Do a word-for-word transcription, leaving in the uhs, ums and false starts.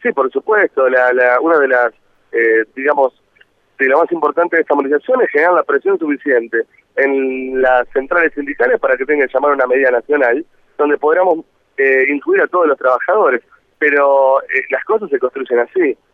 Sí, por supuesto, la, la, una de las, eh, digamos, de lo más importante de esta movilización es generar la presión suficiente en las centrales sindicales para que tengan que llamar a una medida nacional, donde podamos eh, incluir a todos los trabajadores, pero eh, las cosas se construyen así.